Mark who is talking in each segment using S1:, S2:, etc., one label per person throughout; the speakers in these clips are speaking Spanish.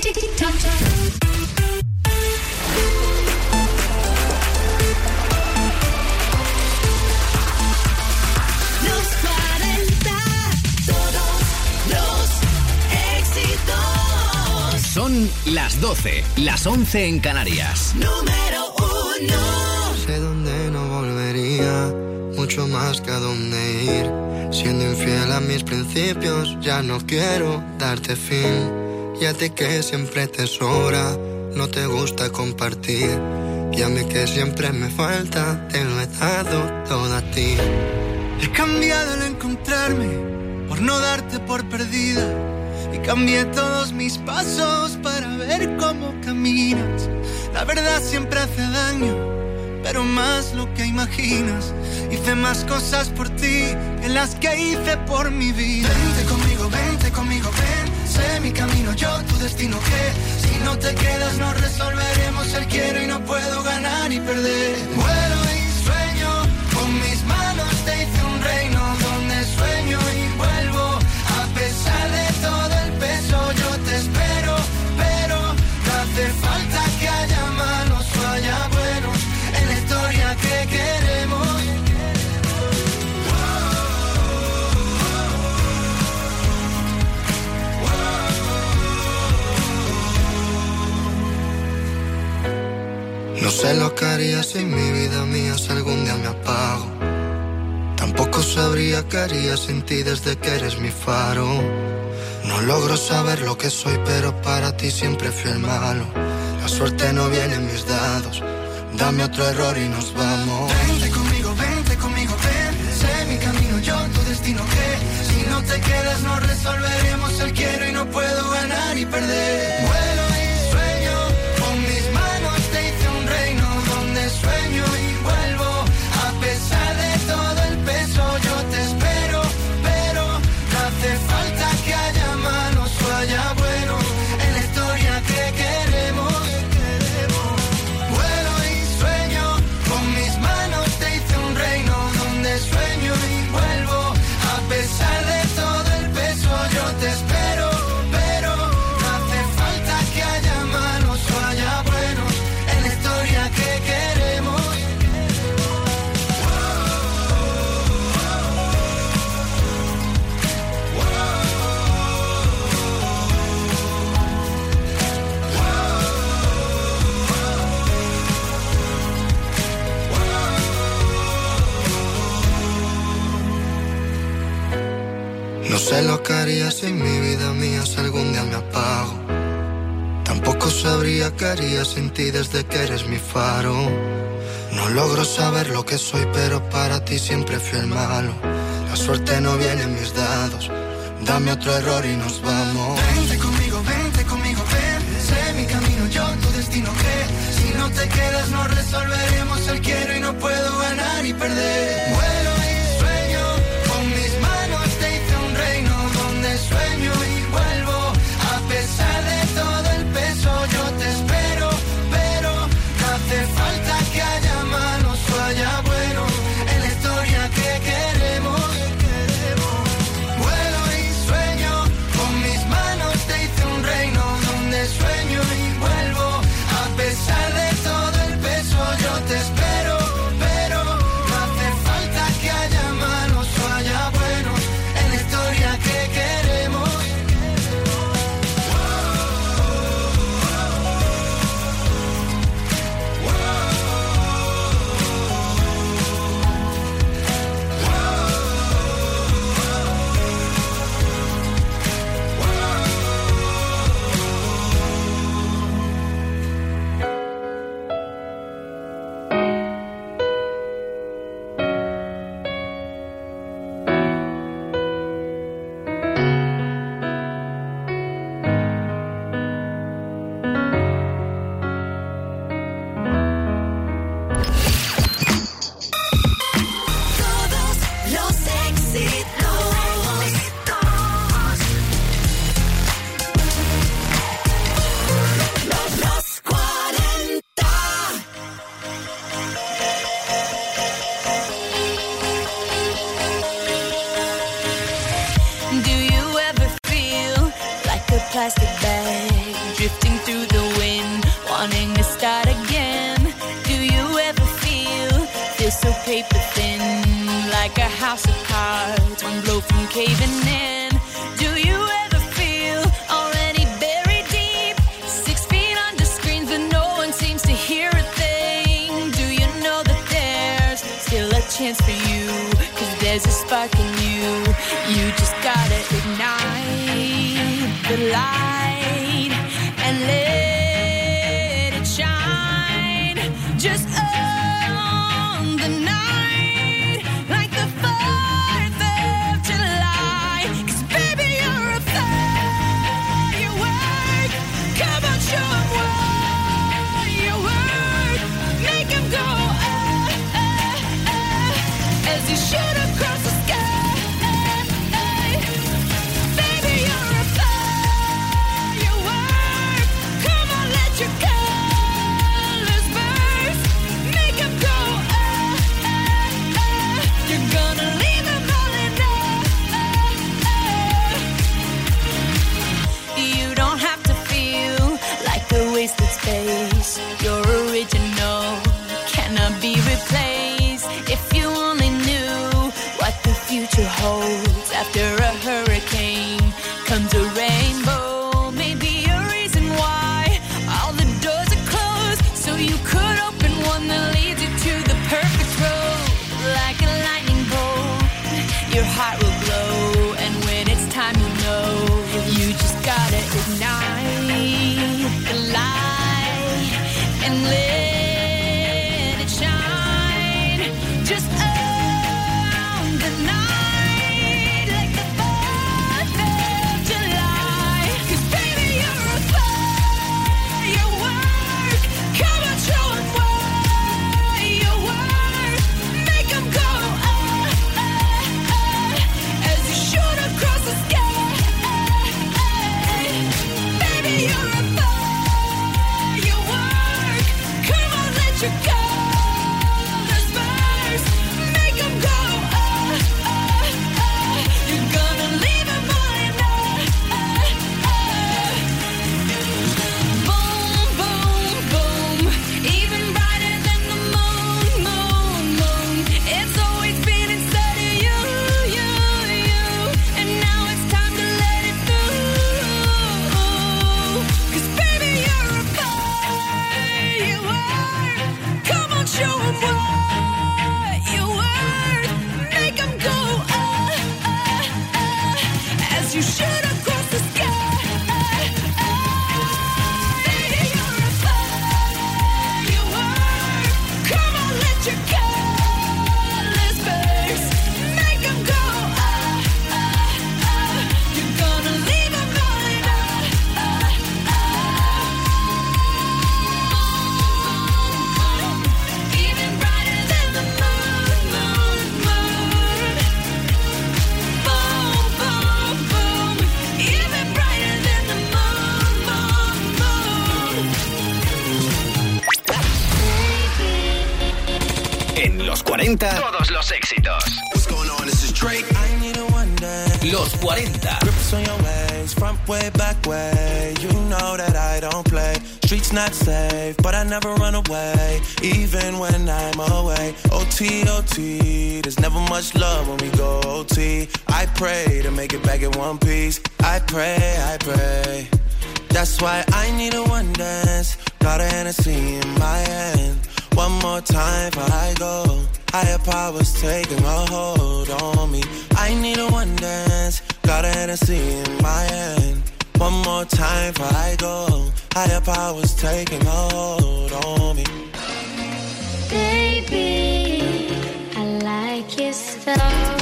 S1: Tic-tac. Los 40, todos los éxitos.
S2: Son las 12, las 11 en Canarias.
S1: Número 1.
S3: Sé dónde no volvería, mucho más que a dónde ir. Siendo infiel a mis principios, ya no quiero darte fin. Y a ti que siempre te sobra, no te gusta compartir. Y a mí que siempre me falta, te lo he dado todo a ti.
S4: He cambiado al encontrarme, por no darte por perdida. Y cambié todos mis pasos para ver cómo caminas. La verdad siempre hace daño, pero más lo que imaginas. Hice más cosas por ti que las que hice por mi vida. Vente conmigo, ven. Sé mi camino, yo tu destino, que si no te quedas no resolveremos el quiero y no puedo ganar y perder. Vuelo y sueño, con mis manos te hice un reino donde sueño y vuelvo. A pesar de todo el peso yo te espero, pero no hace falta que haya malos o haya buenos en la historia que queremos.
S3: No sé lo que haría si mi vida mía si algún día me apago. Tampoco sabría qué haría sin ti desde que eres mi faro. No logro saber lo que soy, pero para ti siempre fui el malo. La suerte no viene en mis dados. Dame otro error y nos vamos.
S4: Vente conmigo, ven. Sé mi camino, yo tu destino, que si no te quedas no resolveremos el quiero y no puedo ganar y perder. Vuelo y sueño, con mis manos te hice un reino donde sueño y vuelvo. A pesar de todo el peso yo te espero, pero no hace falta que haya malos o haya buenos en la historia que queremos. Vuelo y sueño, con mis manos te hice un reino donde sueño y vuelvo. A pesar de todo el peso yo te espero, pero no hace falta que haya malos o haya buenos en la historia que queremos.
S3: No sé lo que haría si mi vida mía si algún día me apago. Tampoco sabría qué haría sin ti desde que eres mi faro. No logro saber lo que soy, pero para ti siempre fui el malo. La suerte no viene en mis dados. Dame otro error y nos vamos.
S4: Vente conmigo, ven. Sé mi camino, yo tu destino, que si no te quedas no resolveremos el quiero y no puedo ganar y perder. Vuelo y sueño, con mis manos te hice un reino donde sueño y vuelvo. A pesar de todo el peso yo te espero, pero no hace falta que haya malos o haya buenos en la historia que queremos. Vuelo y sueño, con mis manos te hice un reino donde sueño y vuelvo. A pesar de todo el peso yo te espero, pero no hace falta que haya malos o haya buenos en la historia que queremos.
S1: plastic bag drifting
S5: like a house of cards, one blow from caving in. Do you ever feel already buried deep, 6 feet under screens but no one seems to hear a thing? Do you know that there's still a chance for you, 'cause there's a spark in you. You just gotta ignite the light and let it shine. Just on the night, like the 4th of July. 'Cause baby, you're a firework. Come on, show 'em what you work. Make 'em go, as you shoot across the sky. Baby, you're a firework. Come on, let your colors burst. Make 'em go, you're gonna leave 'em all in You don't have to feel like a wasted space. You're original, cannot be replaced. If you only knew what the future holds. After a hurricane comes a rainbow. Maybe a reason why all the doors are closed, so you could open one that leads you to the perfect road. Like a lightning bolt, your heart will glow, and when it's time, you know you just gotta ignite the light and let it shine. Just on the night, like the 4th of July. 'Cause baby, you're a firework. Come on, show 'em what you work. Make 'em go, as you shoot across the sky. Baby, you're a firework. Come on, let your colors burst. Make 'em go, you're gonna leave 'em all in Boom, boom, boom. Even brighter than the moon, moon, moon. It's always been inside of you, you, you. And now it's time to let it through. 'Cause baby, you're a firework. Come on, show 'em what you worth. Make 'em go, as you shoot across the sky. Baby, you're a firework. Come on, let your colors burst. Make 'em go, you're gonna leave 'em all in Even brighter than the moon, moon, moon. Boom, boom, boom. Even brighter than the moon, moon, moon.
S2: En los 40, todos los éxitos.
S6: What's going on? This is Drake. I need a one day.
S2: Los 40.
S6: Grips on your ways, front way, back way. You know that I don't play. Streets not safe, but I never run away, even when I'm away. OT, OT, there's never much love when we go OT. I pray to make it back in one piece. I pray, I pray. That's why I need a one dance. Got a Hennessy in my hand. One more time before I go. Higher powers taking a hold on me. I need a one dance. Got a Hennessy in my hand. One more time before I go. Higher powers taking a hold on me.
S7: Baby, I like your stuff.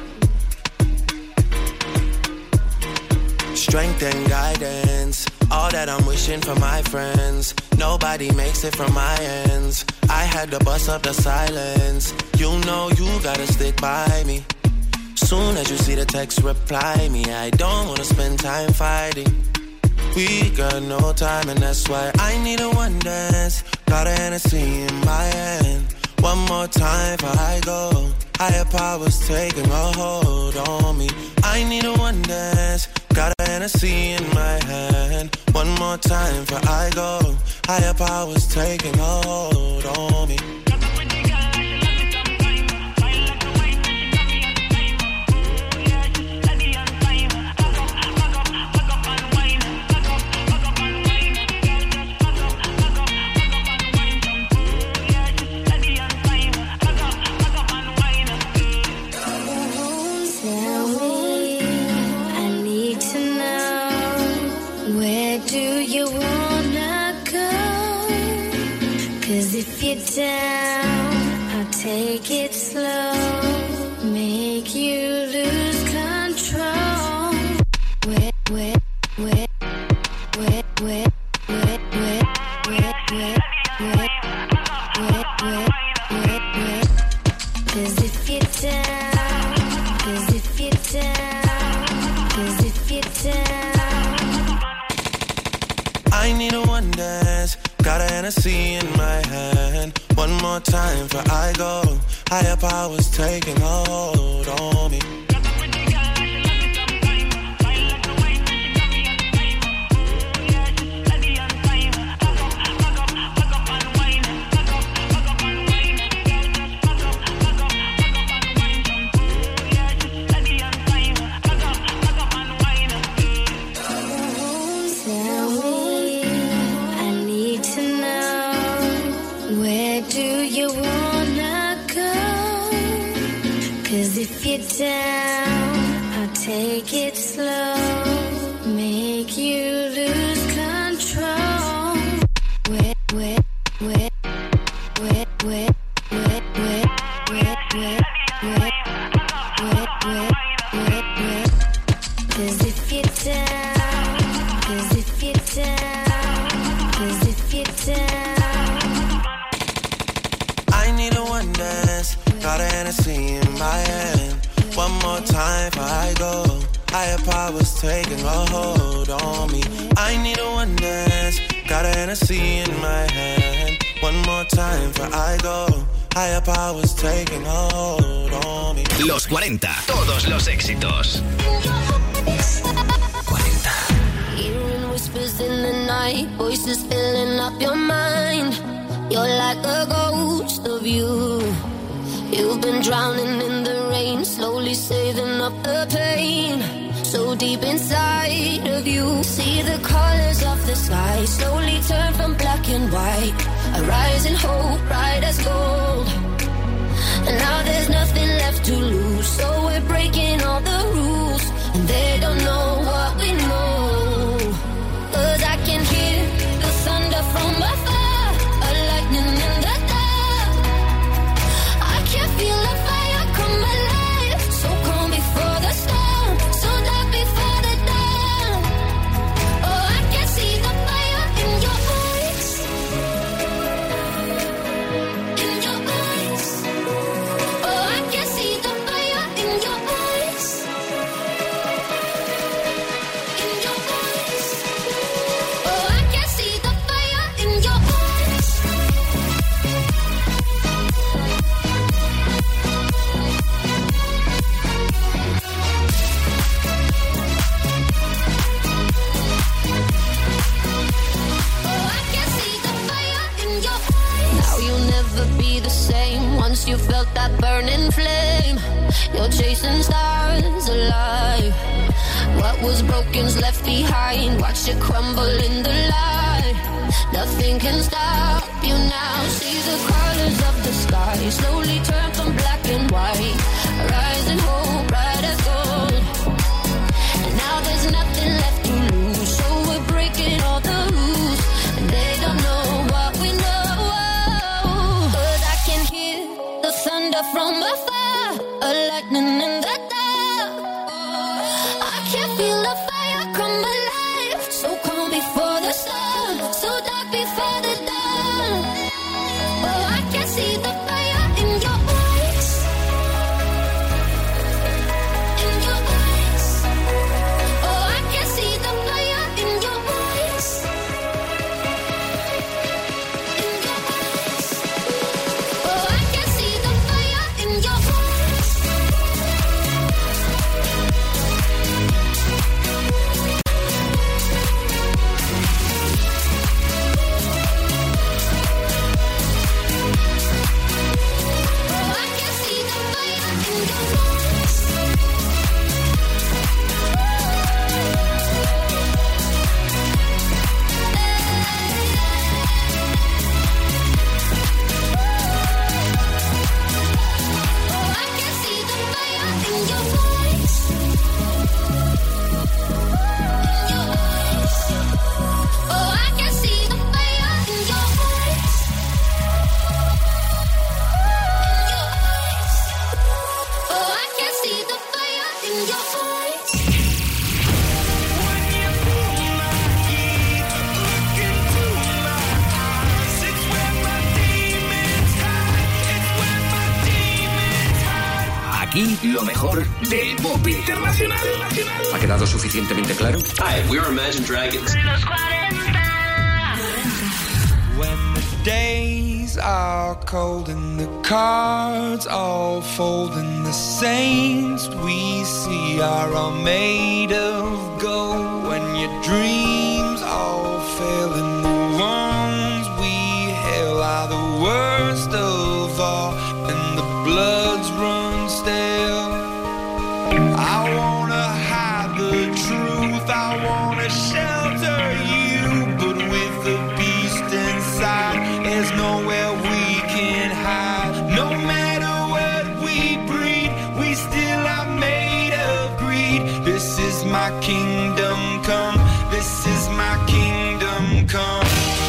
S6: Strength and guidance, all that I'm wishing for my friends. Nobody makes it from my ends. I had to bust up the silence. You know you gotta stick by me. Soon as you see the text, reply me. I don't wanna spend time fighting. We got no time, and that's why I need a one dance. Got a Hennessy in my hand. One more time before I go. Higher powers taking a hold on me. I need a one dance. Got a Hennessy in my hand. One more time before I go. Higher powers taking a hold on me.
S7: you wanna go? 'Cause if you're down, I'll take it slow, make you lose control. Wet, wet, wet, wet, wet, wet, wet, wet, wet, wet, wet, wet, wet, wet. 'Cause if you're down, 'cause if you're down, 'cause if you're down.
S6: I need a one dance, got a Hennessy in my hand. One more time before I go, higher powers taking hold on me.
S7: If you're down, I'll take it slow, make you lose control. Wet, wet, wet, wet, wet, wet, wet, wet, wet, wet, wet, wet, wet, wet. 'Cause if you're down, 'cause if you're down, 'cause if you're down.
S6: I need a one dance, got a Hennessy in my hand. One more time before I go, higher powers taking a hold on me. I need a one dance, got a Hennessy in my hand. One more time before I go, higher powers taking a hold on me.
S2: Los 40, todos los éxitos. 40.
S8: Hearing whispers in the night, voices filling up your mind. You're like a ghost of you. You've been drowning in the rain, slowly saving up the pain. So deep inside of you, see the colors of the sky slowly turn from black and white. A rising hope, bright as gold. And now there's nothing left to lose, so we're breaking all the rules, and they don't know what we know. 'Cause I can hear the thunder from afar, a lightning in the dark. I can feel the fire come alive, so calm before the storm, so dark before the dawn. Oh, I can see the fire in your eyes, in your eyes. Oh, I can see the fire in your eyes, in your eyes. Oh, I can see the fire in your eyes. Now you'll never be the same. Once you felt that burning flame, you're chasing stars alive. What was broken's left behind. Watch it crumble in the light. Nothing can stop you now. See the colors of the sky slowly turn from black and white. Rising hope, bright as gold. And now there's nothing left to lose, so we're breaking all the rules, and they don't know what we know. 'Cause I can hear the thunder from afar, a lightning in the dark. I can feel the fire come alive, so calm before the sun, so dark before the dawn. Oh, I can see the fire in your eyes,
S2: aquí lo mejor del pop internacional.
S9: ¿Ha quedado suficientemente claro?
S10: Hi, we are Imagine Dragons.
S5: Los 40.
S6: When the days are cold and the cards all fold and the saints we see are all made of gold, when your dreams all fail and the ones we hail are the worst of all and the bloods run stale. I wanna hide the truth, I wanna shelter you, but with the beast inside, there's nowhere we can hide. No matter what we breed, we still are made of greed. This is my kingdom come, this is my kingdom come.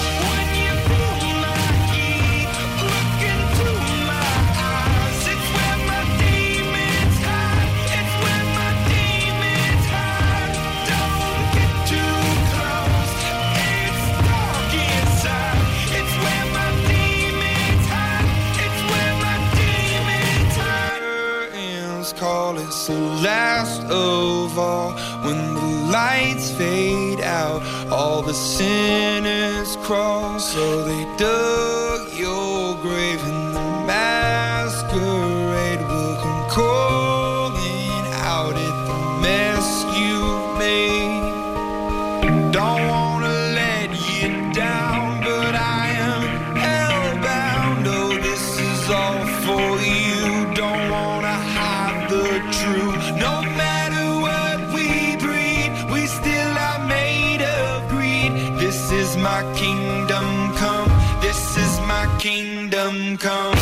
S6: Call it's the last of all. When the lights fade out, all the sinners crawl. So they dug your grave and the masquerade will come calling out at the mess you made. Don't wanna let you down, but I am hellbound. Oh, this is all for you. Don't wanna hide the truth. No matter what we breed, we still are made of greed. This is my kingdom come, this is my kingdom come.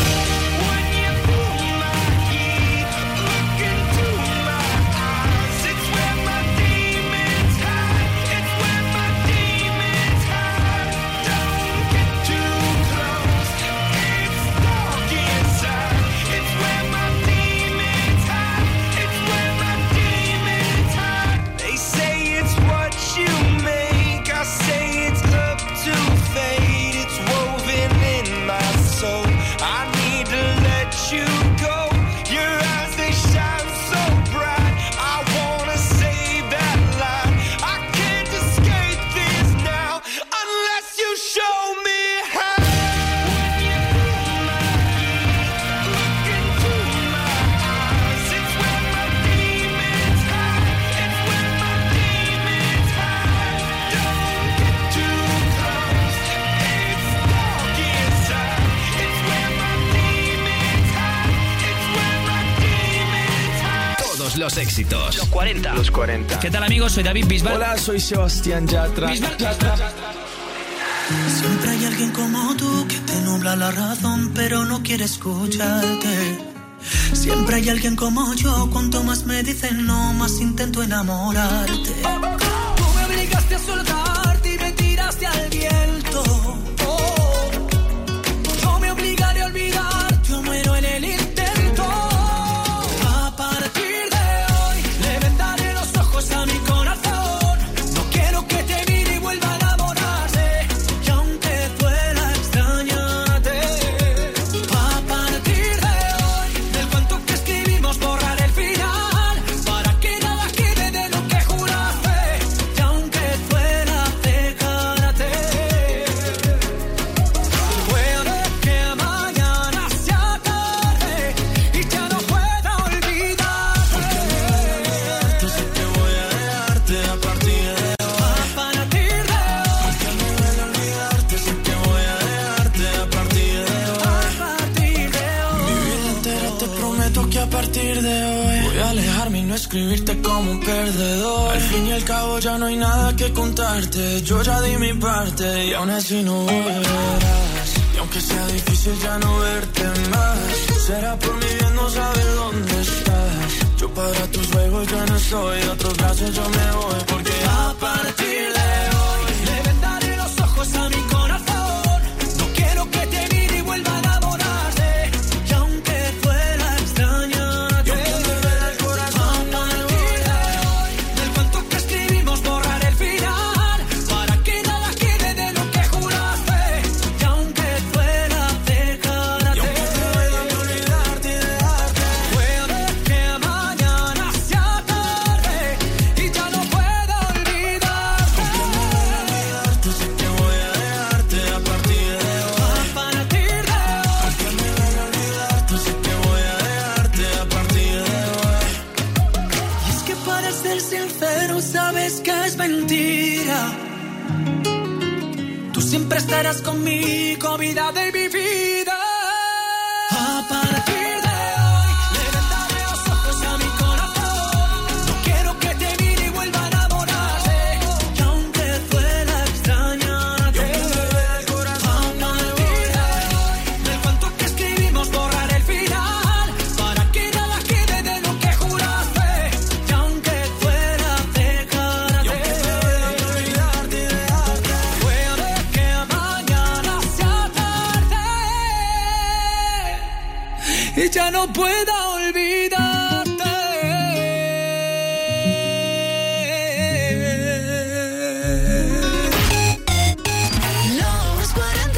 S2: Los éxitos.
S9: Los 40. Los 40.
S11: ¿Qué tal, amigos? Soy David Bisbal.
S6: Hola, soy Sebastián Yatra.
S4: Siempre hay alguien como tú que te nubla la razón, pero no quiere escucharte. Siempre hay alguien como yo, cuanto más me dicen no, más intento enamorarte. Tú me obligaste a soltarte y me tiraste al viento. Oh, yo me obligaré a olvidar, yo muero en el intento. A partir de hoy le vendaré los ojos a mi corazón. No quiero que te mire y vuelva a enamorarse, y aunque duela extrañarte. A partir de hoy del cuento que escribimos borrar el final, para que nada quede de lo que juraste, y aunque duela dejarte. Puede que mañana sea tarde y ya no pueda olvidarte. Sé que voy a dejarte a partir de hoy. A partir de hoy. Porque me duele olvidarte, sé que voy a dejarte a partir de hoy. A partir de hoy. Mi vida entera te prometo que a partir de hoy voy a alejarme y no escribirte como un perdedor. Al fin y al cabo ya no hay nada que contarte. Yo ya di mi parte y aún así no volverás. Y aunque sea difícil ya no verte más, será por mi bien no saber dónde estás. Yo para tus juegos ya no soy, de otros brazos yo me voy. Porque a partir de hoy le vendaré los ojos a mi corazón. No quiero que te mire y vuelva a enamorarse, y aunque duela extrañarte. Y aunque me duela el corazón, a partir de hoy del cuento que escribimos borrar el final, para que nada quede de lo que juraste, y aunque duela dejarte. Y aunque me duela olvidarte y dejarte. Puede que
S11: sabes que es mentira. Tú siempre estarás conmigo, vida de mi vida. A partir de hoy, levantaré los ojos a mi corazón. No quiero que te mire y vuelva a enamorarse. Y aunque duela extrañarte, a partir de hoy, del cuento que escribimos borrar el final, para que nada quede de lo que juraste. Y aunque duela dejarte, puede que mañana sea tarde y ya no pueda olvidarte.
S1: Los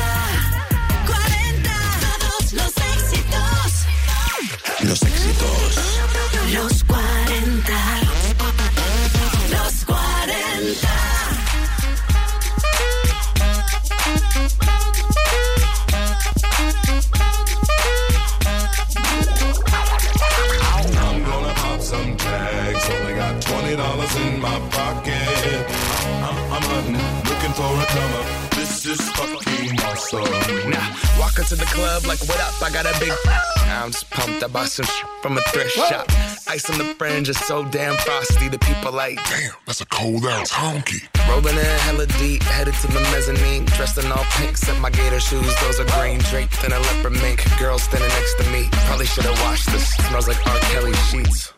S1: 40, todos los éxitos.
S6: Los éxitos.
S1: Los 40, los 40.
S12: I'm gonna pop some tags. Only got $20 in my pocket. I'm hunting, looking for a come up. This is fucking awesome.
S9: Nah, walk into the club like, what up? I got a big. I'm just pumped. I bought some from a thrift shop. Ice on the fringe is so damn frosty. The people like, damn, that's a cold ass honky. Rolling in hella deep, headed to the mezzanine. Dressed in all pink, set my gator shoes. Those are green, draped in a leopard mink. Girl standing next to me. Probably should have washed this. Smells like R. Kelly sheets.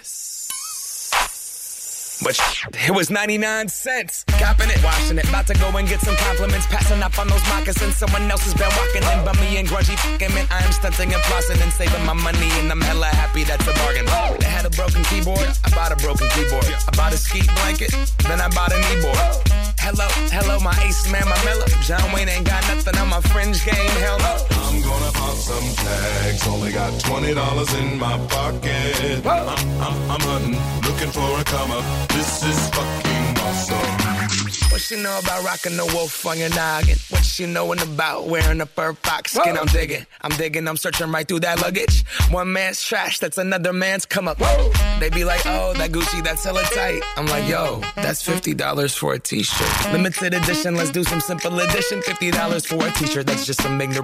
S9: But it was 99 cents. Copping it, washing it. About to go and get some compliments. Passing up on those moccasins. Someone else has been walking in by me and grungy fucking man. I am stunting and flossing and saving my money. And I'm hella happy that's a bargain. They had a broken keyboard. I bought a broken keyboard. I bought a ski blanket. Then I bought a kneeboard. Hello, my ace man, my mellow. John Wayne ain't got nothing on my fringe game. Hell no.
S12: I'm gonna pop some tags. Only got $20 in my pocket. I'm hunting, looking for a come up. This is fucking awesome.
S9: What she know about rocking the wolf on your noggin? What she knowin' about wearing a fur fox skin? I'm digging, I'm searching right through that luggage. One man's trash, that's another man's come up. They be like, oh, that Gucci, that's hella tight. I'm like, yo, that's $50 for a t-shirt. Limited edition, let's do some simple edition. $50 for a t-shirt, that's just some ignorant.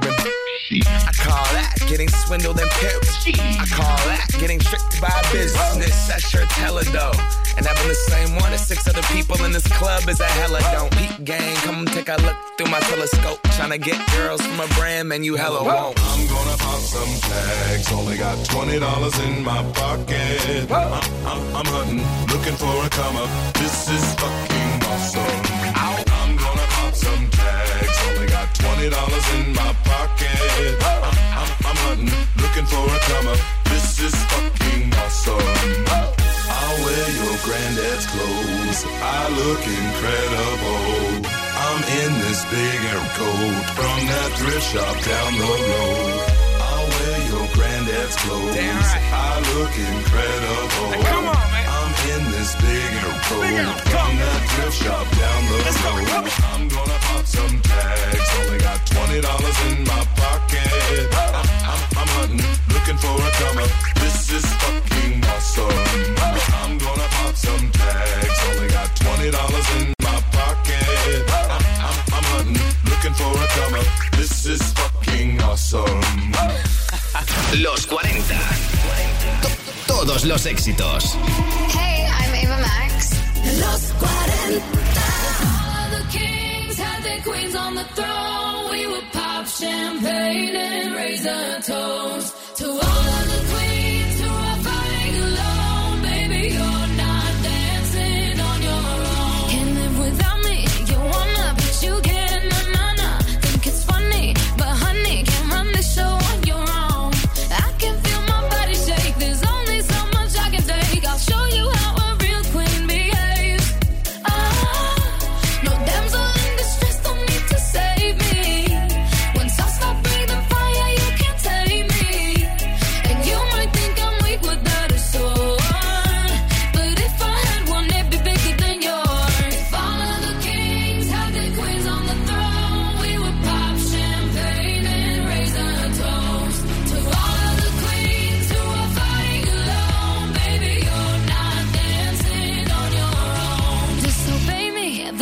S9: I call that getting swindled and pimped. I call that getting tricked by business. That shirt's hella dough. And having the same one as 6 other people in this club is a hella don't. Peak gang, come take a look through my telescope. Tryna get girls from a brand, man, you hella won't.
S12: I'm gonna pop some tags. Only got $20 in my pocket. I'm hunting, looking for a come up. This is fucking awesome. I'm gonna pop some tags. Only got $20 in my pocket. I'm hunting, looking for a come up. This is fucking awesome. I'll wear your granddad's clothes. I look incredible. I'm in this big air coat from that thrift shop down the road. I'll wear your granddad's clothes.
S9: Damn right.
S12: I look incredible.
S9: Hey, come on, man.
S12: I'm in this big air coat from that thrift shop down the road. I'm gonna pop some tags. Only got $20 in my pocket. I'm hunting, looking for a come up. This is fucking awesome. I'm gonna pop some tags. Only got $20 in my pocket. I'm hunting, looking for a come up. This is fucking awesome.
S2: Los 40. Todos los éxitos.
S7: Hey, I'm Ava Max.
S1: Los 40.
S5: All the kings had their queens on the throne. We would pop champagne and raise a toast to all of the queens who are fighting alone. Baby, you're not dancing on your own. Can't live without me. You wanna, but you can't. Na. Think it's funny, but honey, can't run the show on your own. I can feel my body shake. There's only so much I can take. I'll show you how a real queen behaves. No damsel in distress, don't need to save me. Once I stop breathing fire, you can't tame me. And you might think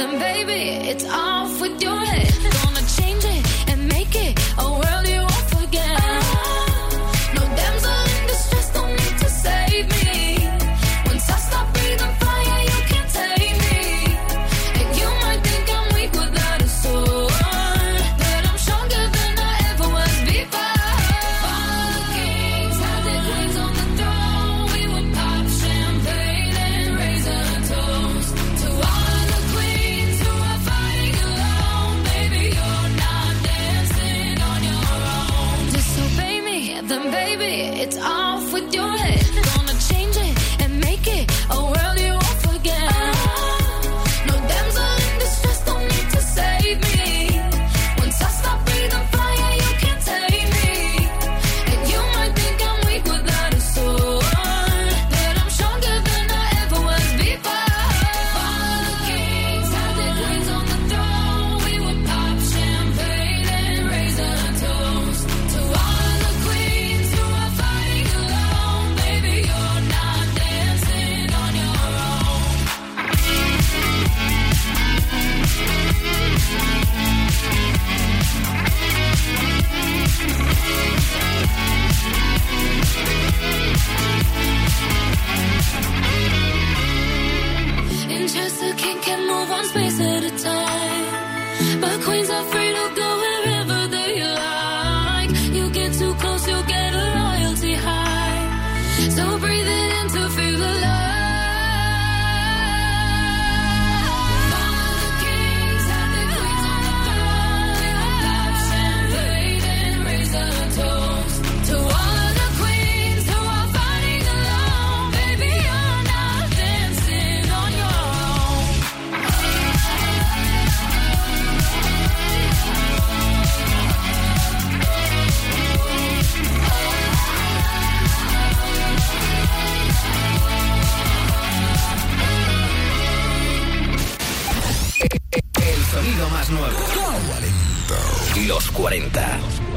S5: then baby, it's off with your head. Gonna change it and make it a world you won't forget. No damsel in distress, don't need to save me. Once I stop breathing fire, you can't take me. And you might think I'm weak without a sword, but I'm stronger than I ever was before. All the kings had their queens on the throne. We would pop champagne and raise a toast to all the queens who are fighting alone. Baby, you're not dancing on your own. Disobey me, then baby, it's off with your head. Gonna change it and make it a world you won't forget. No damsel in distress, don't need to save me. Once I stop breathing fire, you can't take me. And you might think I'm weak without a sword, but I'm stronger than I ever was before. All the kings had their queens on the throne. We would pop champagne and raise a toast to all the queens who are fighting alone. Baby, you're not dancing on your own. In Chester, king can move one space at a time, but queens are free to go wherever they like. You get too close, you'll get a royalty high. So breathe it in to feel alive. All the kings have their queens on the throne. We will pop champagne and raise a toast to all the queens who are fighting alone. Baby, you're not dancing on your own.
S2: El sonido más nuevo. Los 40.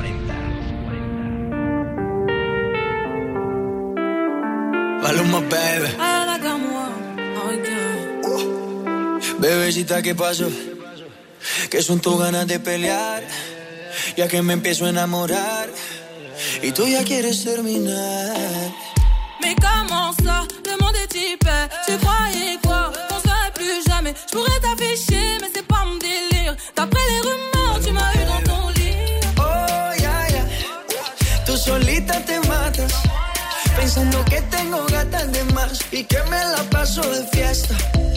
S4: Maluma, baby. Bebecita, ¿qué pasó? ¿Qué son tus ganas de pelear? Ya que me empiezo a enamorar y tú ya quieres terminar.
S13: Mais comment ça, le monde est hyper. Tu croyais quoi, qu'on serait plus jamais. Je pourrais t'afficher, mais c'est pas mon délire. D'après les rumeurs, tu m'as eu dans ton lit.
S4: Oh, ya, ya. Tú solita te matas, pensando que tengo gatas de más y que me la paso de fiesta.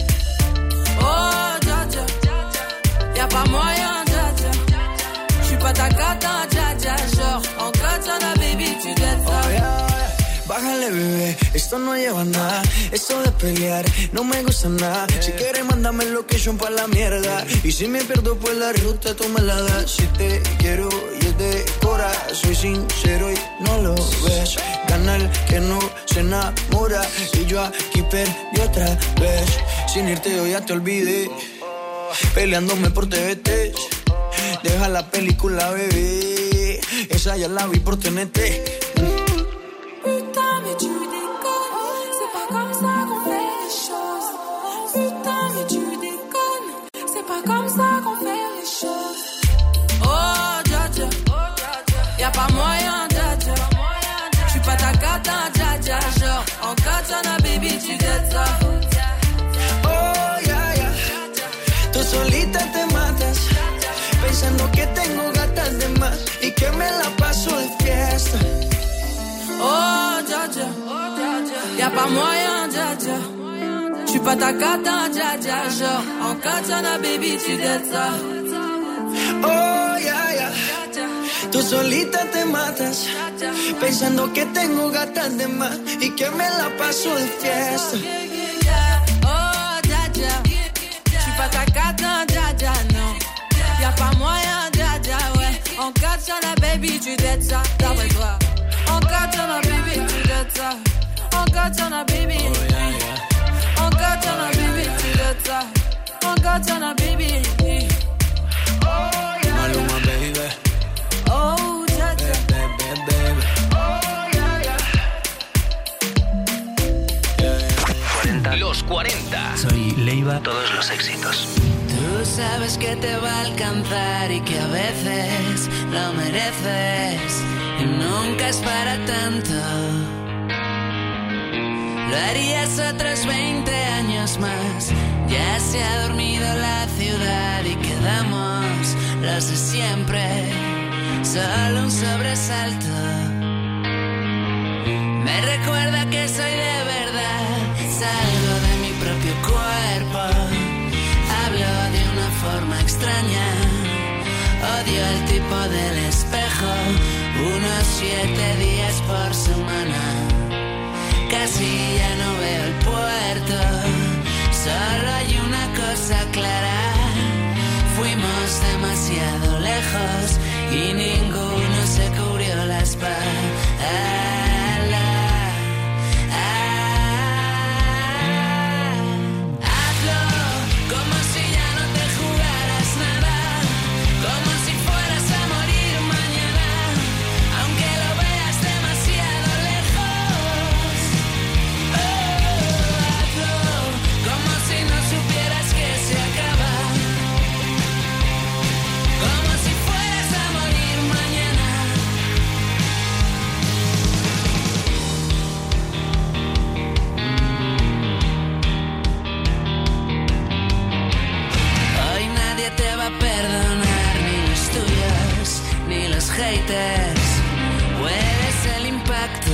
S13: Oh, dja dja, y'a pas moyen, dja dja. J'suis pas ta cata, dja dja. Genre, en katana, baby, tu dettes ça.
S4: Oh, ya, ya. Bájale, bebé, esto no lleva nada. Esto de pelear no me gusta nada. Si quieres, mándame location pa' la mierda. Y si me pierdo por la ruta, tú me la das. Si te quiero y es de cora, soy sincero y no lo ves. Gana el que no se enamora. Y yo aquí perdí otra vez. Sin irte yo ya te olvidé, peleándome por TVT. Deja la película, bebé, esa ya la vi por TNT.
S13: Putain, mais tu déconnes, c'est pas comme ça qu'on fait les choses. Putain, mais tu déconnes, c'est pas comme ça qu'on fait les choses. Oh, dja dja, y'a pas moyen, dja dja. J'suis pas ta cata, dja dja. Genre, en katana, baby, tu dettes ça.
S4: Oh, ya, ya. Tú solita te matas, pensando que tengo gatas de más y que me la paso de fiesta.
S13: Oh, dja dja, y'a pas moyen, dja dja. J'suis pas ta cata, dja dja. Genre, en katana, baby, tu dettes ça.
S4: Oh, ya, ya. Tú solita te matas, pensando que tengo gatas de más y que me la paso de fiesta.
S13: Oh, dja dja, j'suis pas ta cata, dja dja, non. Y'a pas moyen, dja dja, ouais. En katana, baby, tu dettes ça, d'après toi. En katana, baby, tu dettes ça. En katana, baby. En katana, baby, tu dettes ça. En katana, baby.
S4: Maluma, baby.
S13: Oh, dja dja.
S4: Baby.
S2: Los 40.
S14: Soy Leiva.
S2: Todos los éxitos.
S14: Tú sabes que te va a alcanzar y que a veces lo mereces y nunca es para tanto. Lo harías otros 20 años más. Ya se ha dormido la ciudad y quedamos los de siempre. Solo un sobresalto. Me recuerda que soy de verdad. Salgo de mi propio cuerpo. Hablo de una forma extraña. Odio el tipo del espejo. Unos 7 días por semana. Casi ya no veo el puerto. Solo hay una cosa clara. Fuimos demasiado lejos y ninguno se cubrió la espalda. Perdonar ni los tuyos ni los haters. Puedes el impacto.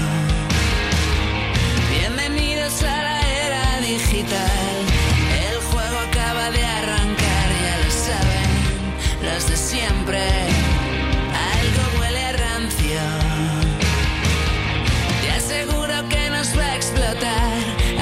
S14: Bienvenidos a la era digital. El juego acaba de arrancar, ya lo saben los de siempre. Algo huele a rancio. Te aseguro que nos va a explotar.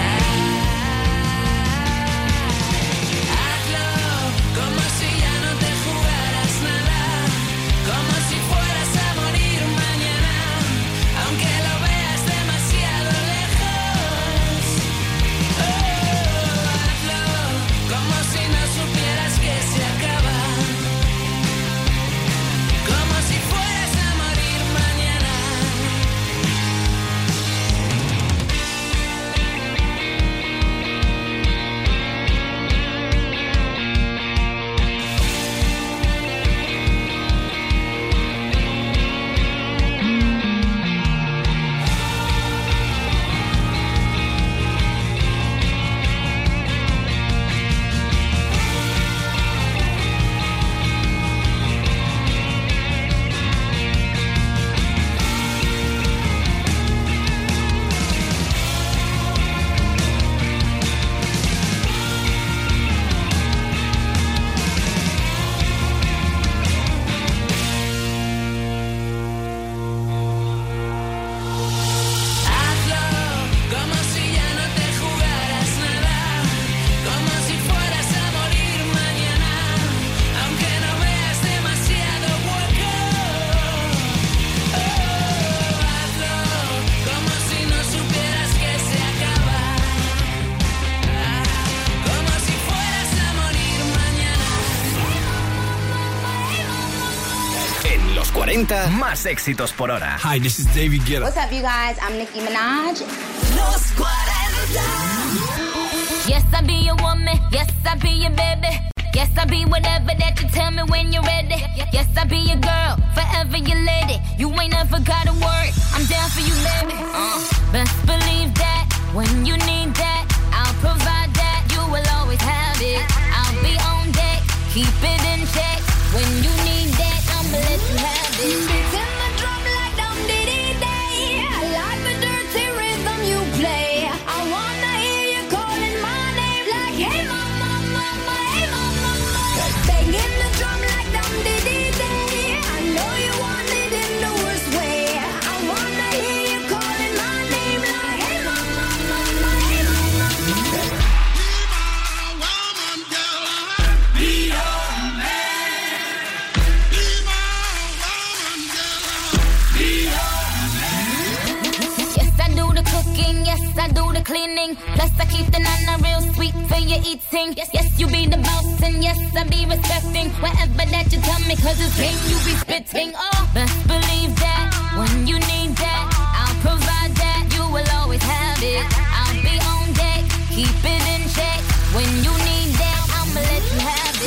S2: Más éxitos por hora.
S15: Hi, this is David Guetta.
S16: What's up, you guys? I'm Nicki Minaj.
S1: Los 40.
S5: Yes, I be your woman. Yes, I be your baby. Yes, I be whatever that you tell me when you're ready. Yes, I be your girl, forever your lady. You ain't never gotta worry. I'm down for you, baby. Best believe that when you need that, I'll provide that. You will always have it. I'll be on deck, keep it in check. When you need that, I'ma let you have it.
S8: Beats in the drum like dum diddy day. I like the dirty rhythm you play. I wanna hear you calling my name like hey mama, mama, hey mama, mama. Banging the drum like dum diddy day. I know you want it in the worst way. I wanna hear you calling my name like hey mama, mama, hey mama, mama. Be your
S5: yes, I do the cleaning. Plus, I keep the nana real sweet for your eating. Yes, you be the boss, and yes, I be respecting whatever that you tell me, cause it's game you be spitting. Oh, best believe that when you need that, I'll provide that. You will always have it. I'll be on deck, keep it in check. When you need that, I'ma let you have it.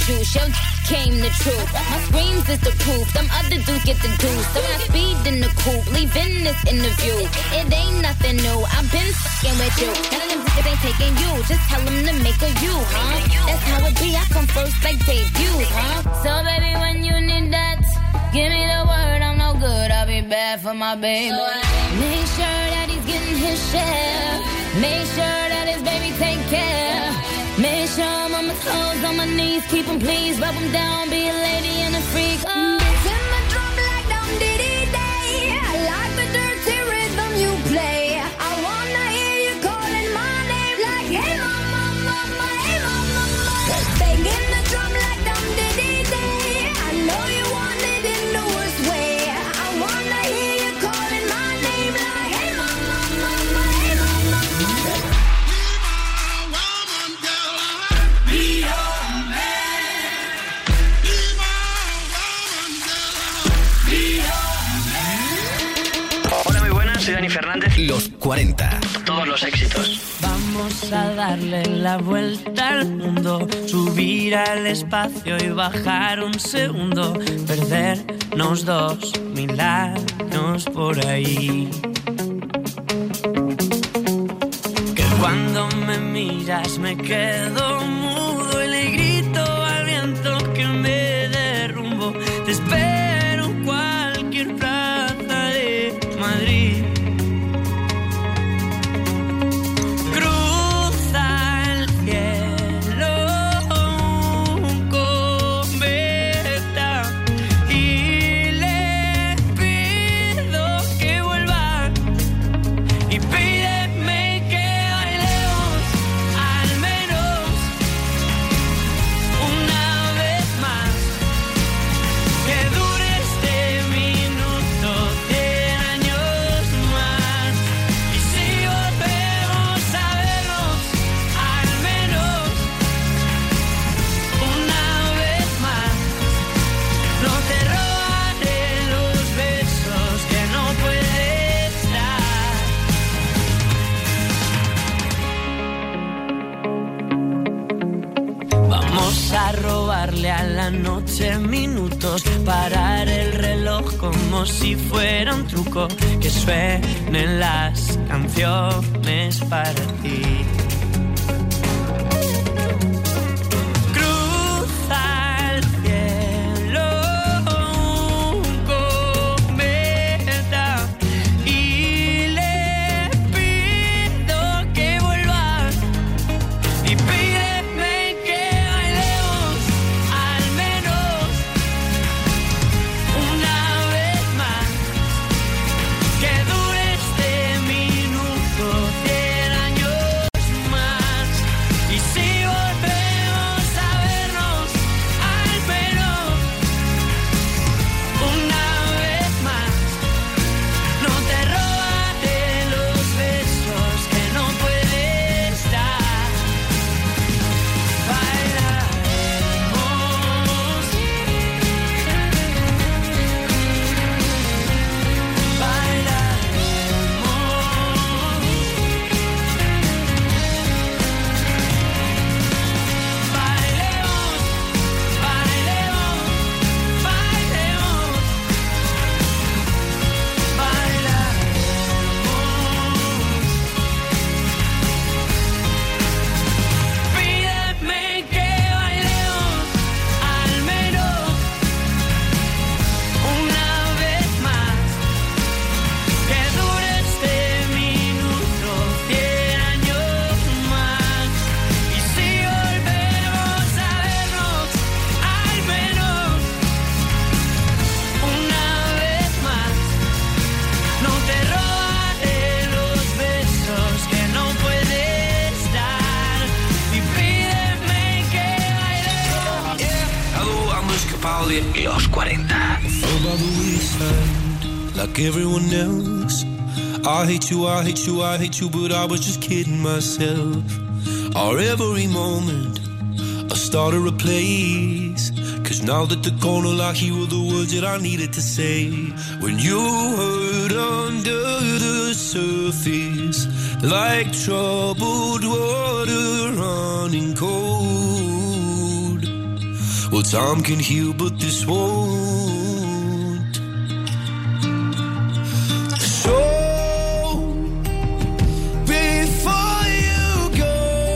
S15: juice. Yo came the truth. My screams is the proof. Them other dudes get the deuce. So when I speed in the coupe, leaving this interview. It ain't nothing new. I've been fucking with you. None of them niggas ain't taking you. Just tell them to make a you, huh? That's how it be. I come first like debuts, huh? So baby, when you need that, give me the word. I'm no good. I'll be bad for my baby. Make sure that he's getting his share. Make sure that his baby take care. Make sure I'm on my toes, on my knees. Keep him please, rub him down. Be a lady and a freak. Oh.
S17: Beats in my drum like Dum Diddy Day. I like the dirty rhythm you play. I wanna hear you calling my name like, hey mama, mama, hey mama, mama. Banging the drum like Dum Diddy Day. I know you want it in the worst way. I wanna hear you calling my name like, hey mama, mama, hey mama, mama.
S18: Soy Dani Fernández.
S2: Los 40.
S18: Todos los éxitos.
S19: Vamos a darle la vuelta al mundo, subir al espacio y bajar un segundo, perdernos 2000 años por ahí. Que cuando me miras me quedo mudo y le grito al viento que me dé rumbo. Te espero en cualquier plaza de Madrid. A robarle a la noche minutos, parar el reloj como si fuera un truco, que suenen las canciones para ti. Cruza el cielo un cometa y le pido que vuelva y pídeme que
S2: Los 40.
S20: Like everyone else, I hate you, I hate you, I hate you, but I was just kidding myself. Our every moment, I started a place. Cause now that they're gone, all I hear were the words that I needed to say. When you hurt under the surface, like troubled water running cold. Some can heal, but this won't. So, before you go,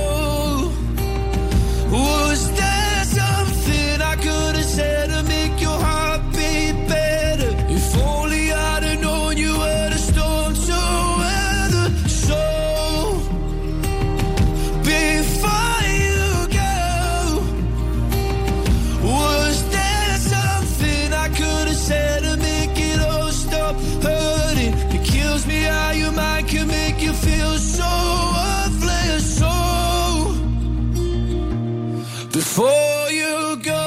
S20: was there something I could have said to make your heart beat better? If only I'd have known you were the storm to weather. So, before you go, was there something I could have said to make it all stop hurting? It kills me how your mind can make you feel so worthless. So, before you go,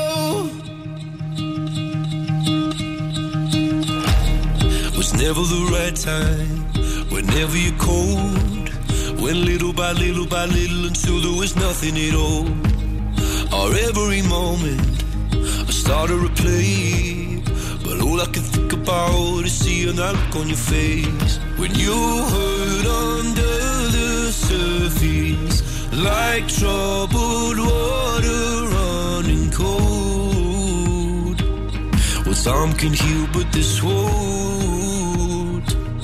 S20: was never the right time, whenever you're cold, went little by little by little until there was nothing at all. Or every moment I started to play, but all I can think about is seeing that look on your face when you hurt under the surface, like troubled water running cold. Well, some can heal, but this won't.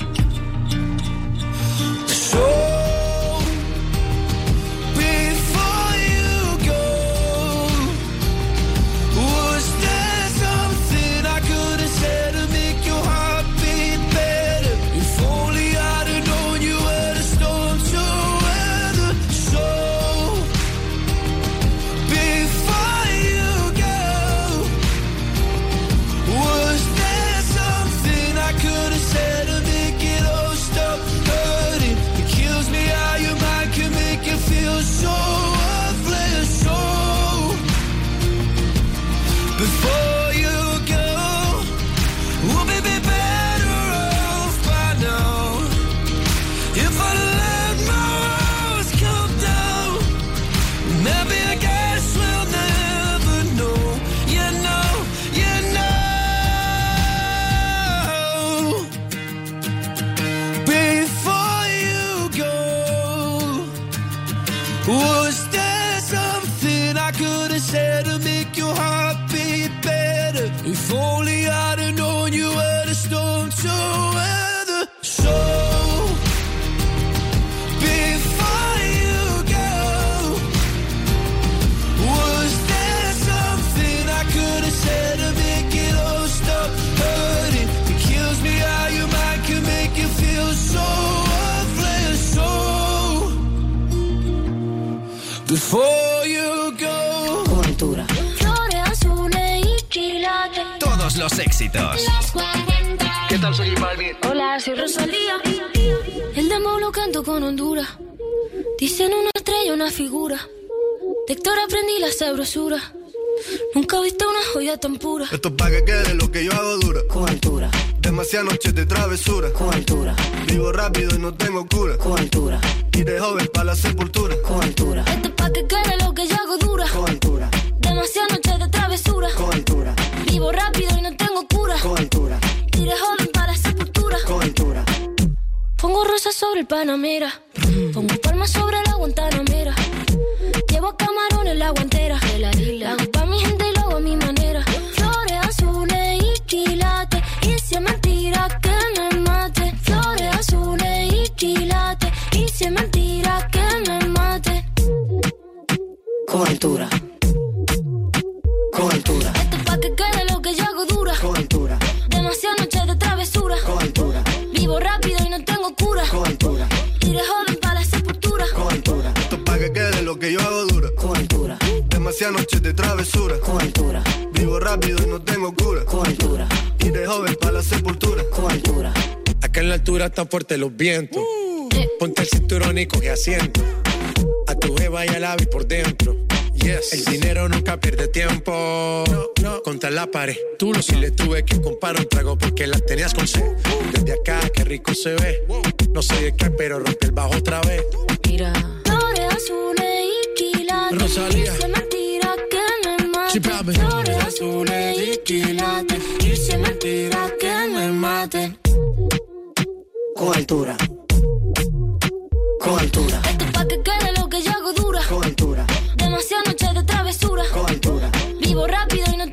S20: So, before you go, was there something I could have said to make your heart beat better? If only I'd have known you were the storm to weather. So, before you go, was there something I could have said to make it all stop hurting? It kills me how your mind can make you feel so worthless. So, before you go, we'll be better off by now. If I let my walls come down, maybe I guess we'll never know. You know, you know. Before you go, was there something I could have said to make your heart beat better? If only I'd have known you were the storm to weather. So, before you go, was there something I could have said to make it all stop hurting? It kills me how your mind can make you feel so worthless. So, before you go.
S8: Cobertura.
S5: Flores azules y quilates.
S2: Todos los éxitos.
S5: Los 40.
S18: ¿Qué tal? Soy Balvin.
S5: Hola, soy Rosalía. El demo lo canto con Honduras. Dicen una estrella, una figura. De Héctor aprendí la sabrosura. Nunca he visto una joya tan pura.
S3: Esto es pa' que quede lo que yo hago dura.
S8: Con altura.
S3: Demasiadas noches de travesura.
S8: Con altura.
S3: Vivo rápido y no tengo cura.
S8: Con altura.
S3: Y de joven pa' la sepultura.
S8: Con altura.
S5: Esto es pa' que quede lo que yo hago dura.
S8: Con altura.
S5: Demasiadas noches de travesura.
S8: Con altura.
S5: Vivo rápido y no tengo cura.
S8: Con altura.
S5: Y de joven para la sepultura.
S8: Con altura.
S5: Pongo rosas sobre el Panamera. Pongo palmas sobre la Guantanamera. Llevo camarones en la guantera. La hago pa' mi gente y lo hago a mi manera. Flores azules y quilates. Y si es mentira que me mate. Flores azules y quilates. Y si es mentira que me mate.
S8: Con altura. Con altura.
S5: Esto es pa' que quede lo que yo hago dura.
S8: Con altura.
S5: Demasiadas noches de travesura.
S8: Con altura.
S5: Vivo rápido y no tengo cura.
S8: Con altura.
S5: Y de joven para la sepultura.
S8: Con altura.
S3: Esto es pa' que quede lo que yo hago dura.
S8: Con altura.
S3: Demasiadas noches de travesura.
S8: Con altura.
S3: Vivo rápido y no tengo cura.
S8: Con altura.
S3: Y de joven pa' la sepultura.
S8: Con altura.
S9: Acá en la altura están fuertes los vientos. Ponte el cinturón y coge asiento. A tu jeva y al ave por dentro. Yes. El dinero nunca pierde tiempo. No. Contra la pared. Tú no, si le tuve que comprar un trago porque la tenías con sed. Desde acá, qué rico se ve. No sé de qué, pero rompe el bajo otra vez.
S5: Mira. Flores azules y quilates.
S9: Rosalía.
S5: Y si es mentira que me mate.
S9: Sí, papi.
S5: Flores azules y quilates. Y si es mentira que me mate.
S8: Con altura. Con altura.
S5: Esto es pa' que quede lo que yo hago dura.
S8: Con altura.
S5: Demasiadas noches de travesura.
S8: Con altura.
S5: Vivo rápido y no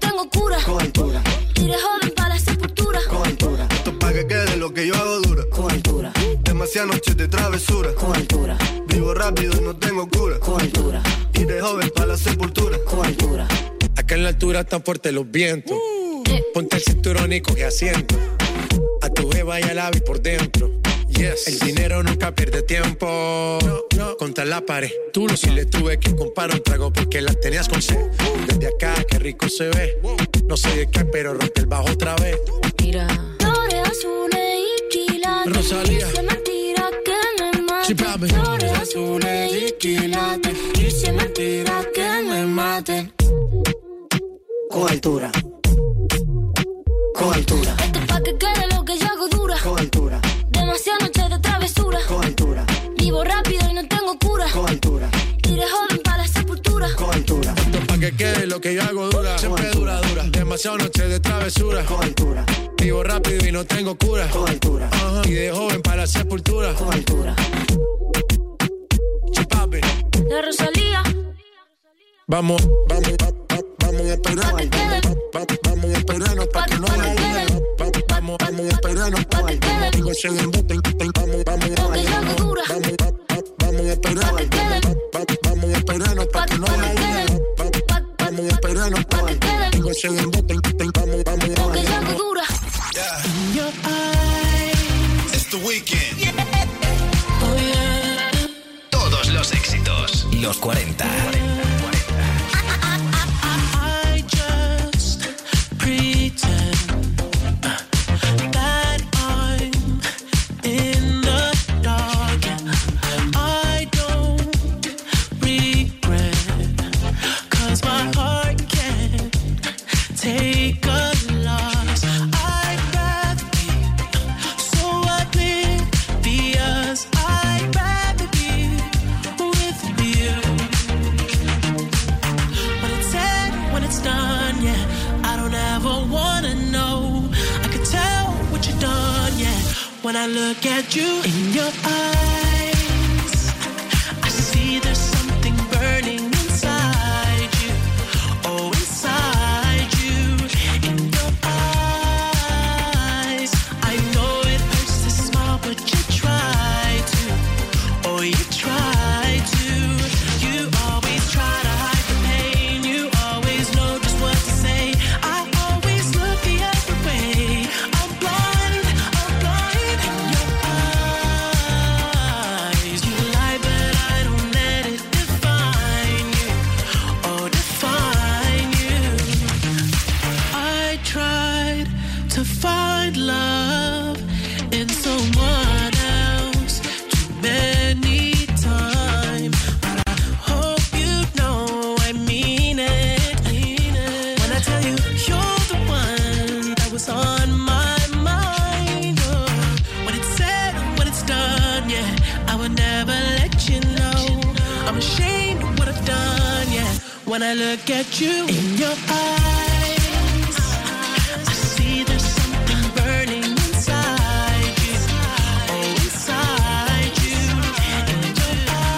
S21: Demasiadas noches de travesura.
S22: Con altura.
S21: Vivo rápido y no tengo cura.
S22: Con altura.
S21: Y de joven para la sepultura.
S22: Con altura.
S23: Acá en la altura están fuertes los vientos. Ponte el cinturón y coge asiento. A tu jeva y al ave por dentro. Yes. El dinero nunca pierde tiempo. No. Contra la pared. Tú lo si le tuve que comprar un trago porque la tenías con sed. Desde acá, qué rico se ve. No sé de qué, pero rompe el bajo otra vez.
S22: Mira.
S8: Flores azules y quilates.
S23: Rosalía.
S8: Dice mentira que me maten.
S23: Sí,
S8: Flores azules y quilates. Dice mentira que me maten.
S22: Con altura. Con altura.
S8: Esto es pa' que quede lo que yo hago dura.
S22: Con altura.
S8: Demasiadas noches de travesura.
S22: Con altura.
S8: Vivo rápido y no tengo cura.
S22: Con altura.
S8: Y de joven para la sepultura.
S22: Con altura.
S23: Esto es pa' que quede lo que yo hago dura. Siempre dura. Demasiadas noches de travesura.
S22: Con altura.
S23: Vivo rápido y no tengo cura.
S22: Con altura.
S23: Y de joven para la sepultura.
S22: Con altura.
S23: Chipapi.
S8: La Rosalía.
S23: Vamos a esperarnos. Vamos a esperarnos pa' que no haya. Vamos a esperarnos. Digo, se den bote. Vamos a esperarnos. Vamos a esperarnos pa' que no haya. Vamos a esperarnos. Digo, se den bote. Vamos a esperarnos.
S8: Dura.
S23: In your eyes.
S12: It's the weekend.
S23: Oh yeah.
S2: Todos los éxitos. Los 40.
S19: I just pretend that I'm in the dark. I don't regret, 'cause my heart can't take a loss. I'd rather be so oblivious. I'd rather be with you. When it's said, when it's done, yeah, I don't ever wanna know. I can tell what you've done, yeah, when I look at you in your eyes. I see there's something burning inside you. Oh, inside you. In your eyes. I know it hurts to smile, but you try to. Oh, you try to. You always try to hide the pain. You always know just what to say. I always look the other way. I'm blind in your eyes. You lie, but I don't let it define you. Oh, define you. I tried to find love in someone else too many times, but I hope you know I mean it. When I tell you you're the one that was on my mind. Oh, when it's said, when it's done, yeah, I would never let you know. I'm ashamed of what I've done, yeah, when I look at you in your eyes. I see there's something burning inside you. Oh, inside you. In your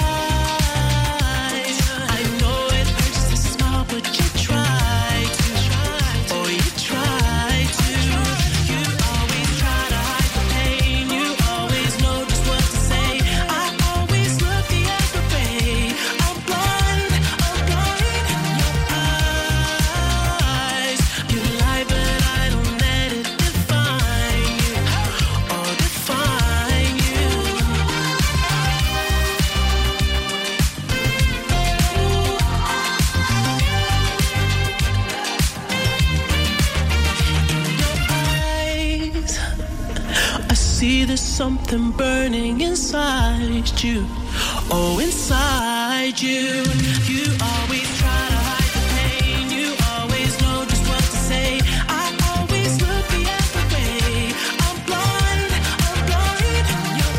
S19: eyes. I know it hurts to smile, but you try to. Oh, you try to. You always try to hide the pain. You always know just what to say. I always look the other way. I'm blind in your eyes. You lie, but I don't let it define you. Oh, define you. Eyes, I see there's something burning inside you. Oh, inside you. You always try to hide the pain. You always know just what to say. I always look the other way. I'm blind in your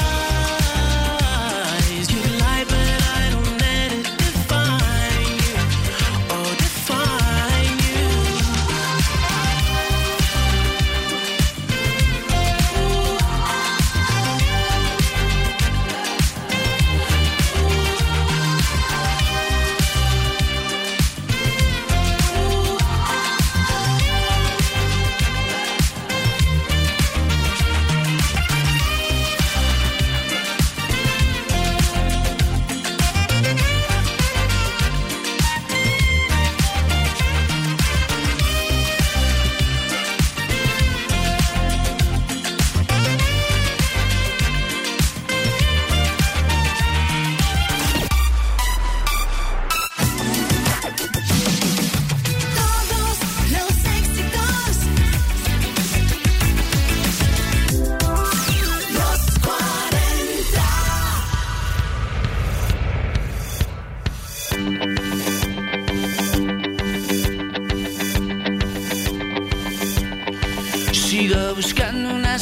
S19: eyes. You lie, but I don't let it define you. Oh, define you.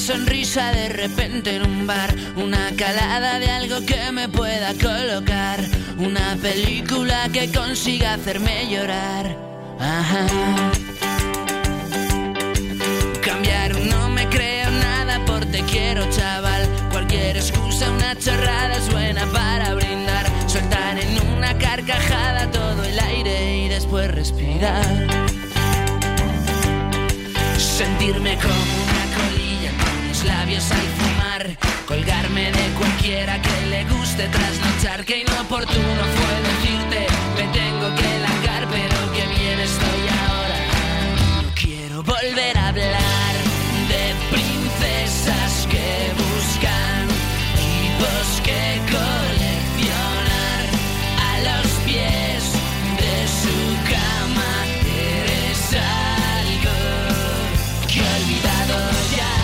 S19: sonrisa de repente en un bar, una calada de algo que me pueda colocar, una película que consiga hacerme llorar. Ajá. Cambiar, no me creo nada por te quiero, chaval. Cualquier excusa, una chorrada es buena para brindar. Soltar en una carcajada todo el aire y después respirar. Sentirme como una colilla con los labios al fumar. Colgarme de cualquiera que le guste trasnochar. Que inoportuno fue decirte me tengo que largar, pero que bien estoy ahora. No quiero volver a hablar de princesas que buscan tipos que coleccionar a los pies de su cama. Eres algo que he olvidado ya.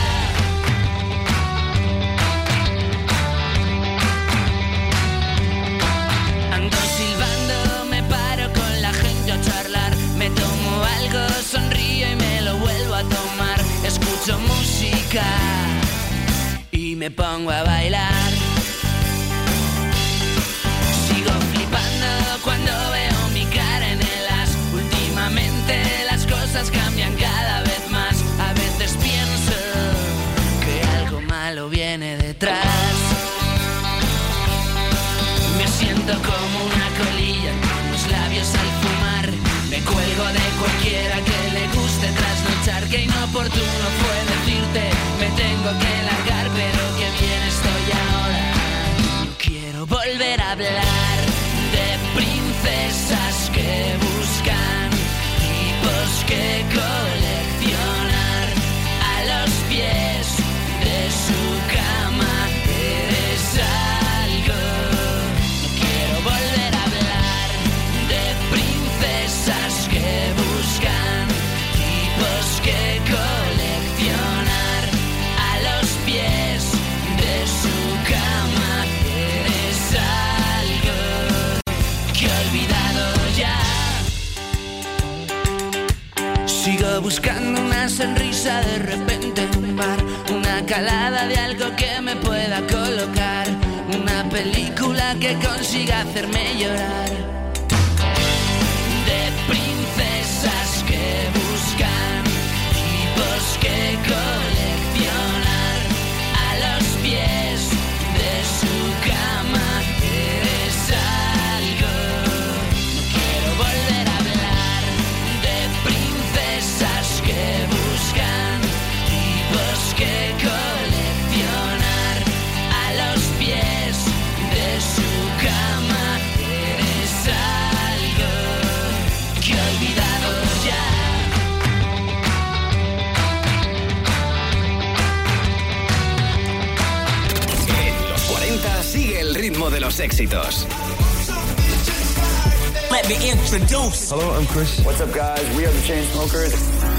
S19: Ando silbando, me paro con la gente a charlar. Me tomo algo, sonrío y me lo vuelvo a tomar. Escucho música y me pongo a bailar. Sigo flipando cuando veo mi cara en el as. Últimamente las cosas cambian cada vez más. A veces pienso que algo malo viene detrás. Me siento como una colilla con los labios al fumar. Me cuelgo de cualquiera que le guste trasnochar. Que inoportuno fue decirte me tengo que largar, pero que bien estoy ahora. No quiero volver a hablar de princesas que buscan tipos que coleccionar a los pies de su cama. Eres algo. No quiero volver a hablar de princesas que buscan tipos que coleccionar a los pies de su cama. Eres algo que he olvidado ya. Sigo buscando una sonrisa de repente en un bar, una calada de algo que me pueda colocar, una película que consiga hacerme llorar. De princesas que buscan tipos que coleccionar a los pies de su cama. Eres algo. No quiero volver a hablar de princesas que buscan tipos que coleccionar a los pies de su cama. Eres algo que he olvidado ya.
S2: En los 40 sigue el ritmo de los éxitos.
S6: Let me introduce.
S21: Hello, I'm Chris.
S18: What's up, guys? We are the Chainsmokers.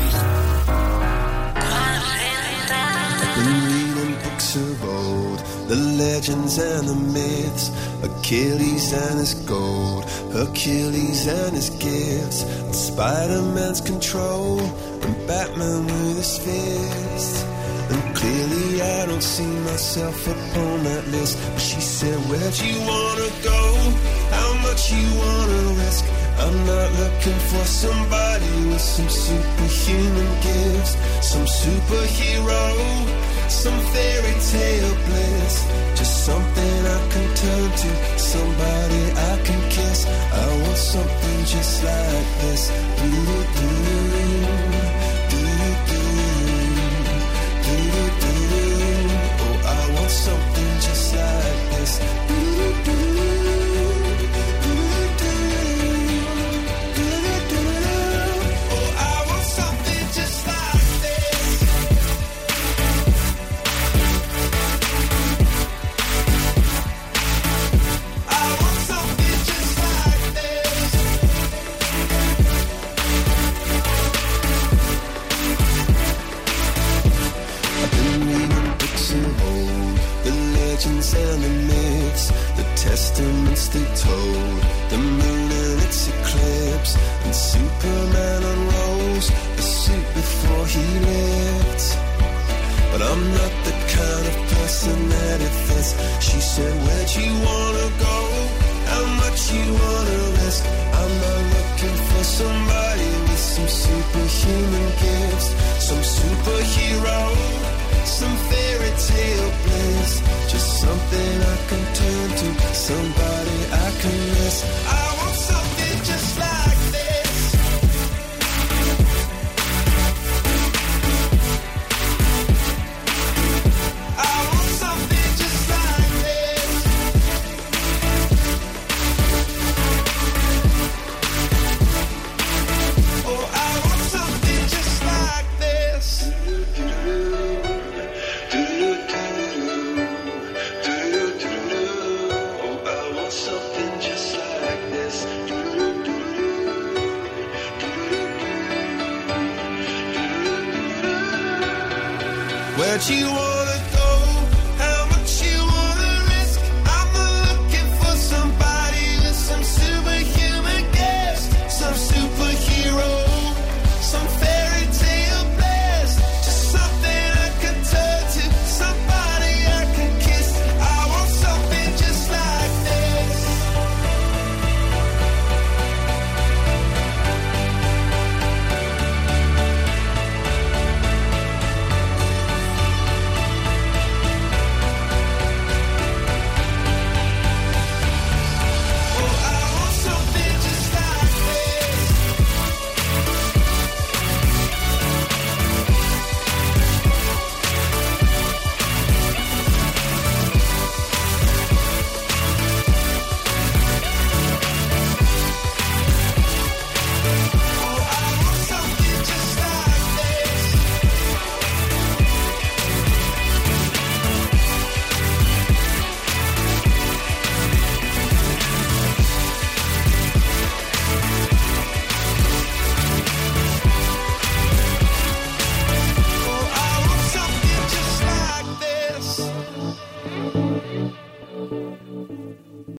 S3: Been reading books of old, the legends and the myths, Achilles and his gold, Hercules and his gifts, and Spider-Man's control, and Batman with his fist. And clearly I don't see myself upon that list. But she said, where'd you wanna go? How much you wanna risk? I'm not looking for somebody with some superhuman gifts, some superhero, some fairy tale bliss. Just something I can turn to, somebody I can kiss. I want something just like this. Oh, I want something just like this. And the myths, the testaments they told, the moon and its eclipse, and Superman unrolls a suit before he lived.
S20: but I'm not the kind of person that it fits. She said, where'd you wanna go? How much you wanna risk? I'm not looking for somebody with some superhuman gifts, some superhero, some fairy tale bliss. Just something I can turn to, somebody I can miss. I want something just like this. I want something just like this. Oh, I want something just like this. Where'd you want